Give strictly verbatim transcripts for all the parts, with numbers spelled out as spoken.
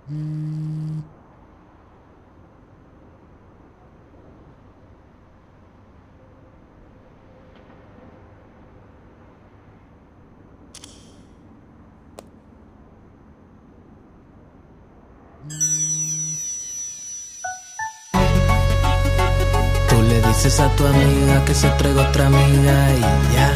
Tú le dices a tu amiga que se traiga otra amiga y ya.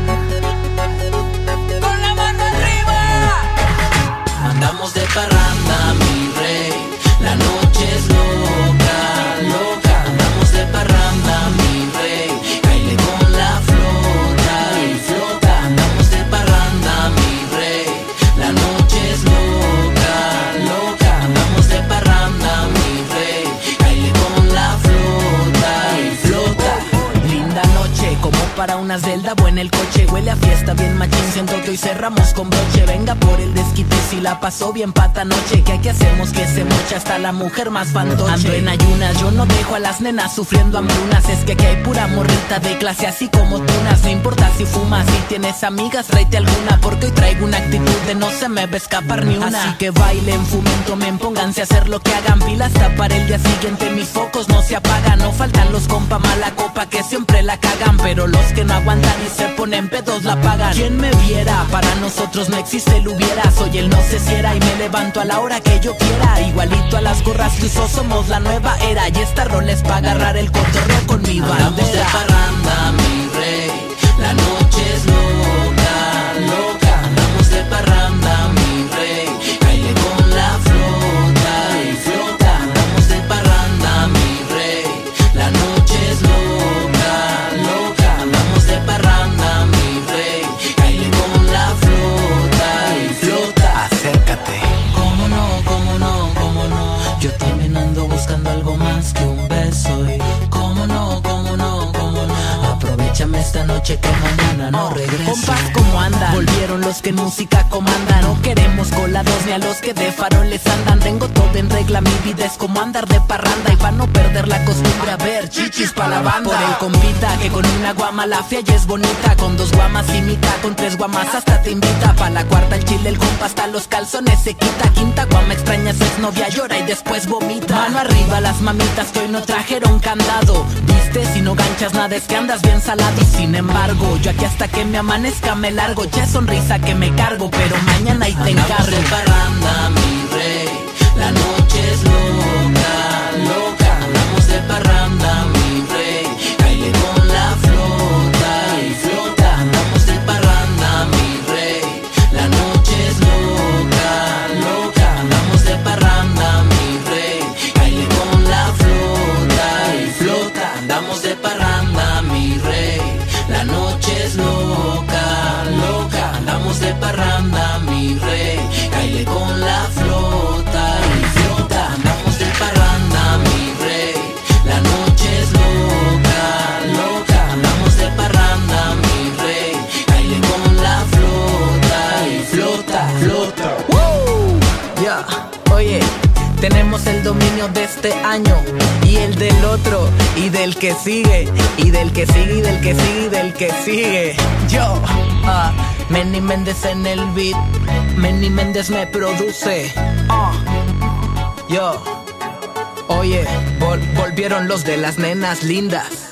Con la mano arriba. Andamos de parranda, mi rey. La noche es loca, loca. Andamos de parranda, mi rey. Baile con la flota y flota. Andamos de parranda, mi rey. La noche es loca, loca. Andamos de parranda, mi rey. Baile con la flota y flota. Linda noche, como para una celda o en el coche. Huele a fiesta, bien machín, siento que hoy cerramos con broche. Venga por el desquite, si la pasó bien pata noche. Que aquí hacemos que se mocha hasta la mujer más fantoche. Ando en ayunas, yo no dejo a las nenas sufriendo hambrunas. Es que aquí hay pura morrita de clase así como tunas. No importa si fumas, si tienes amigas, tráete alguna. Porque hoy traigo una actitud de no se me va a escapar ni una. Así que bailen, fumen, tomen, pónganse a hacer lo que hagan. Pilas hasta para el día siguiente, mis focos no se apagan. No faltan los compa mala copa que siempre la cagan. Pero los que no aguantan y se ponen pedos la pagan. ¿Quién me viera? Para nosotros no existe el hubiera. Soy el no sé si era y me levanto a la hora que yo quiera. Igualito a las gorras que uso, somos la nueva era. Y esta rol es pa' agarrar el cotorreo con mi bandera. Andamos de parranda, mi rey. La noche es loca, loca. Andamos de parranda, mi rey. Baile con la flota y flota. Andamos de parranda, mi rey. La noche es loca, loca. Andamos de parranda, mi rey. Baile con la flota y flota. Acércate. Cómo no, cómo no, cómo no. Yo también ando buscando algo más que un beso. Y cómo no, cómo no, cómo no. Aprovechame esta noche que mañana no regreso. Compas, ¿cómo andan? Volvieron los que en música comandan. No queremos colados ni a los que de faroles andan. Tengo todo en regla, mi vida es como andar de parranda. Y pa' no perder la costumbre, a ver, chichis pa' la banda. Por el compita que con una guama la fia ya es bonita. Con dos guamas imita, con tres guamas hasta te invita. Pa' la cuarta el chile, el compa hasta los calzones se quita. Quinta guama extraña su exnovia, llora y después vomita. Mano arriba las mamitas que hoy no trajeron candado. Viste, si no ganchas nada es que andas bien salado. Y sin embargo, yo aquí hasta que me amanezca me largo. Ya sonrisa que me cargo, pero mañana ahí te encargo. Andamos de parranda, mi rey. La noche es loca, loca. Andamos de parranda, mi rey. Baile con la flota y flota. Andamos de parranda, mi rey. La noche es loca, loca. Andamos de parranda, mi rey. Baile con la flota y flota. Andamos de parranda, mi rey. La noche es loca, loca. Andamos de parranda, mi rey. Baile con la flota y flota. Andamos de parranda, mi rey. La noche es loca, loca. Andamos de parranda, mi rey. Baile con la flota y flota, flota. ¡Woo! Ya, oye, tenemos el dominio de este año y el del otro y del que sigue y del que sigue y del que sigue y del que sigue. Yo, ah, Manny Méndez en el beat, Manny Méndez me produce. Ah, yo, oye, vol- volvieron los de las nenas lindas.